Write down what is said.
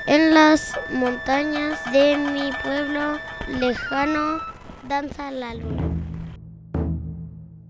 En las montañas de mi pueblo lejano danza la luna.